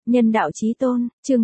Nhân đạo chí tôn, chương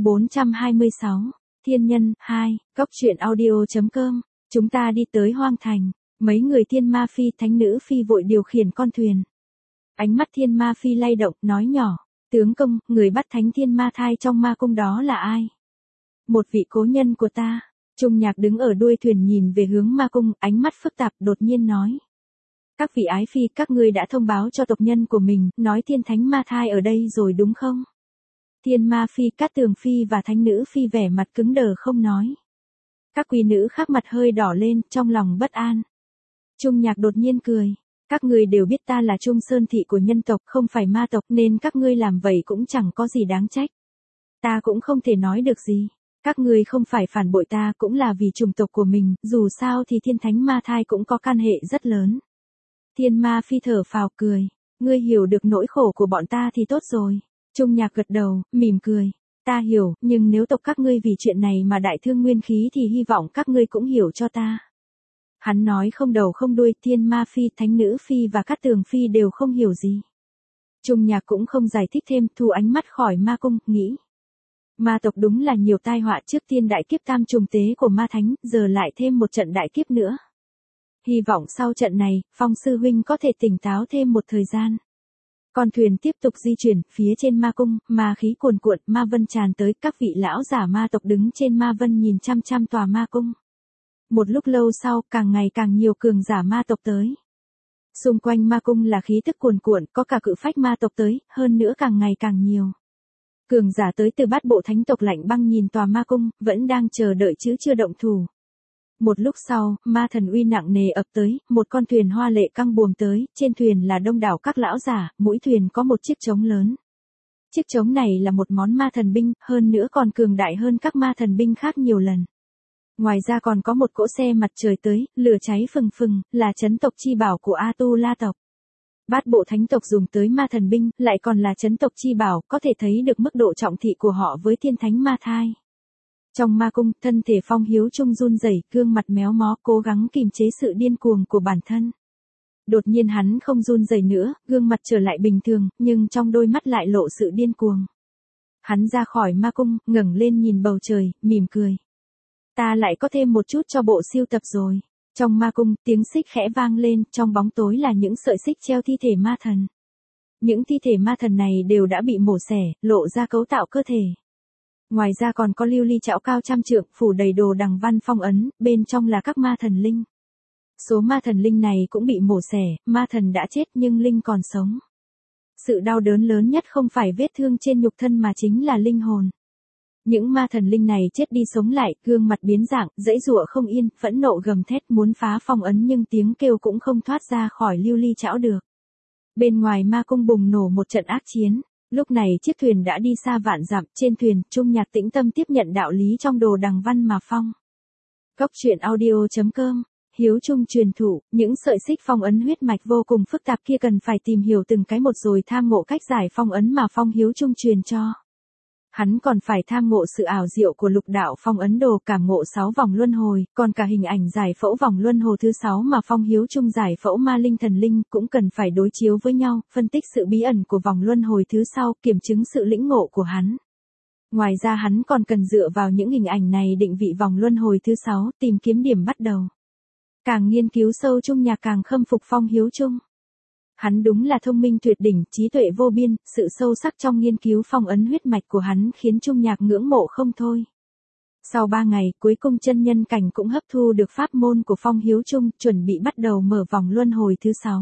426, Thiên nhân, 2, Cốc truyện audio.com, chúng ta đi tới hoang thành, mấy người thiên ma phi thánh nữ phi vội điều khiển con thuyền. Ánh mắt thiên ma phi lay động, nói nhỏ, tướng công, người bắt thánh thiên ma thai trong ma cung đó là ai? Một vị cố nhân của ta. Trung Nhạc đứng ở đuôi thuyền nhìn về hướng ma cung, ánh mắt phức tạp, đột nhiên nói. Các vị ái phi, các ngươi đã thông báo cho tộc nhân của mình, nói thiên thánh ma thai ở đây rồi đúng không? Thiên ma phi, Cát Tường phi và thánh nữ phi vẻ mặt cứng đờ không nói. Các quý nữ khác mặt hơi đỏ lên, trong lòng bất an. Trung Nhạc đột nhiên cười. Các ngươi đều biết ta là Trung Sơn thị của nhân tộc, không phải ma tộc, nên các ngươi làm vậy cũng chẳng có gì đáng trách. Ta cũng không thể nói được gì. Các ngươi không phải phản bội ta, cũng là vì chủng tộc của mình, dù sao thì thiên thánh ma thai cũng có can hệ rất lớn. Thiên ma phi thở phào cười. Ngươi hiểu được nỗi khổ của bọn ta thì tốt rồi. Trung Nhạc gật đầu, mỉm cười. Ta hiểu, nhưng nếu tộc các ngươi vì chuyện này mà đại thương nguyên khí thì hy vọng các ngươi cũng hiểu cho ta. Hắn nói không đầu không đuôi, thiên ma phi, thánh nữ phi và Cát Tường phi đều không hiểu gì. Trung Nhạc cũng không giải thích thêm, thu ánh mắt khỏi ma cung, nghĩ. Ma tộc đúng là nhiều tai họa, trước tiên đại kiếp tam trùng tế của ma thánh, giờ lại thêm một trận đại kiếp nữa. Hy vọng sau trận này, Phong sư huynh có thể tỉnh táo thêm một thời gian. Con thuyền tiếp tục di chuyển, phía trên ma cung, ma khí cuồn cuộn, ma vân tràn tới, các vị lão giả ma tộc đứng trên ma vân nhìn chăm chăm tòa ma cung. Một lúc lâu sau, càng ngày càng nhiều cường giả ma tộc tới. Xung quanh ma cung là khí tức cuồn cuộn, có cả cự phách ma tộc tới, hơn nữa càng ngày càng nhiều. Cường giả tới từ bát bộ thánh tộc lạnh băng nhìn tòa ma cung, vẫn đang chờ đợi chứ chưa động thủ. Một lúc sau, ma thần uy nặng nề ập tới, một con thuyền hoa lệ căng buồm tới, trên thuyền là đông đảo các lão giả, mỗi thuyền có một chiếc trống lớn. Chiếc trống này là một món ma thần binh, hơn nữa còn cường đại hơn các ma thần binh khác nhiều lần. Ngoài ra còn có một cỗ xe mặt trời tới, lửa cháy phừng phừng, là trấn tộc chi bảo của A-tu-la tộc. Bát bộ thánh tộc dùng tới ma thần binh, lại còn là trấn tộc chi bảo, có thể thấy được mức độ trọng thị của họ với thiên thánh ma thai. Trong ma cung, thân thể Phong Hiếu Trung run rẩy, gương mặt méo mó, cố gắng kìm chế sự điên cuồng của bản thân. Đột nhiên hắn không run rẩy nữa, gương mặt trở lại bình thường, nhưng trong đôi mắt lại lộ sự điên cuồng. Hắn ra khỏi ma cung, ngẩng lên nhìn bầu trời, mỉm cười. Ta lại có thêm một chút cho bộ siêu tập rồi. Trong ma cung, tiếng xích khẽ vang lên, trong bóng tối là những sợi xích treo thi thể ma thần. Những thi thể ma thần này đều đã bị mổ xẻ, lộ ra cấu tạo cơ thể. Ngoài ra còn có lưu ly chảo cao trăm trượng, phủ đầy đồ đằng văn phong ấn, bên trong là các ma thần linh. Số ma thần linh này cũng bị mổ xẻ, ma thần đã chết nhưng linh còn sống. Sự đau đớn lớn nhất không phải vết thương trên nhục thân mà chính là linh hồn. Những ma thần linh này chết đi sống lại, gương mặt biến dạng, giãy giụa không yên, phẫn nộ gầm thét muốn phá phong ấn nhưng tiếng kêu cũng không thoát ra khỏi lưu ly chảo được. Bên ngoài ma cung bùng nổ một trận ác chiến. Lúc này chiếc thuyền đã đi xa vạn dặm, trên thuyền, Trung Nhạc tĩnh tâm tiếp nhận đạo lý trong đồ đằng văn mà phong. Cốc truyện audio.com, Hiếu Trung truyền thụ, những sợi xích phong ấn huyết mạch vô cùng phức tạp kia cần phải tìm hiểu từng cái một rồi tham ngộ cách giải phong ấn mà Phong Hiếu Trung truyền cho. Hắn còn phải tham ngộ sự ảo diệu của lục đạo phong ấn đồ, cảm ngộ 6 vòng luân hồi, còn cả hình ảnh giải phẫu vòng luân hồi thứ 6 mà Phong Hiếu Trung giải phẫu ma linh thần linh, cũng cần phải đối chiếu với nhau, phân tích sự bí ẩn của vòng luân hồi thứ sau, kiểm chứng sự lĩnh ngộ của hắn. Ngoài ra hắn còn cần dựa vào những hình ảnh này định vị vòng luân hồi thứ 6, tìm kiếm điểm bắt đầu. Càng nghiên cứu sâu, Trung Nhạc càng khâm phục Phong Hiếu Trung. Hắn đúng là thông minh tuyệt đỉnh, trí tuệ vô biên, sự sâu sắc trong nghiên cứu phong ấn huyết mạch của hắn khiến Trung Nhạc ngưỡng mộ không thôi. Sau 3 ngày, cuối cùng chân nhân cảnh cũng hấp thu được pháp môn của Phong Hiếu Trung, chuẩn bị bắt đầu mở vòng luân hồi thứ 6.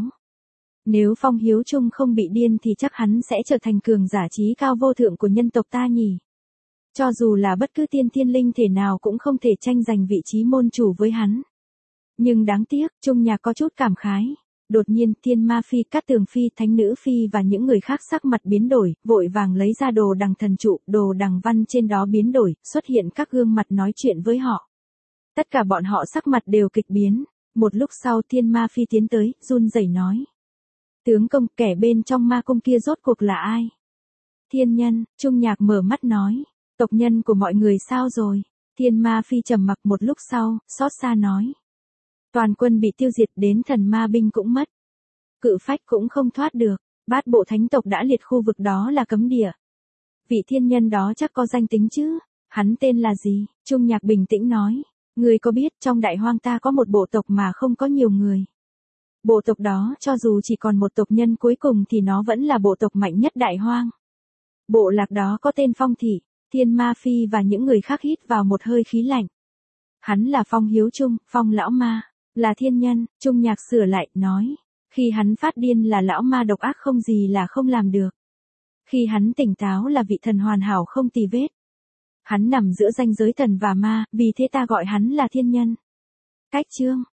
Nếu Phong Hiếu Trung không bị điên thì chắc hắn sẽ trở thành cường giả trí cao vô thượng của nhân tộc ta nhỉ. Cho dù là bất cứ tiên thiên linh thể nào cũng không thể tranh giành vị trí môn chủ với hắn. Nhưng đáng tiếc, Trung Nhạc có chút cảm khái. Đột nhiên, thiên ma phi, Cát Tường phi, thánh nữ phi và những người khác sắc mặt biến đổi, vội vàng lấy ra đồ đằng thần trụ, đồ đằng văn trên đó biến đổi, xuất hiện các gương mặt nói chuyện với họ. Tất cả bọn họ sắc mặt đều kịch biến. Một lúc sau thiên ma phi tiến tới, run rẩy nói. Tướng công, kẻ bên trong ma cung kia rốt cuộc là ai? Thiên nhân, Trung Nhạc mở mắt nói. Tộc nhân của mọi người sao rồi? Thiên ma phi trầm mặc một lúc sau, xót xa nói. Toàn quân bị tiêu diệt, đến thần ma binh cũng mất. Cự phách cũng không thoát được. Bát bộ thánh tộc đã liệt khu vực đó là cấm địa. Vị thiên nhân đó chắc có danh tính chứ, hắn tên là gì? Trung Nhạc bình tĩnh nói, người có biết trong đại hoang ta có một bộ tộc mà không có nhiều người. Bộ tộc đó cho dù chỉ còn một tộc nhân cuối cùng thì nó vẫn là bộ tộc mạnh nhất đại hoang. Bộ lạc đó có tên Phong Thị. Thiên Ma Phi và những người khác hít vào một hơi khí lạnh. Hắn là Phong Hiếu Trung, Phong lão ma, là thiên nhân. Trung Nhạc sửa lại, nói. Khi hắn phát điên là lão ma độc ác không gì là không làm được. Khi hắn tỉnh táo là vị thần hoàn hảo không tì vết. Hắn nằm giữa ranh giới thần và ma, vì thế ta gọi hắn là thiên nhân. Cách chương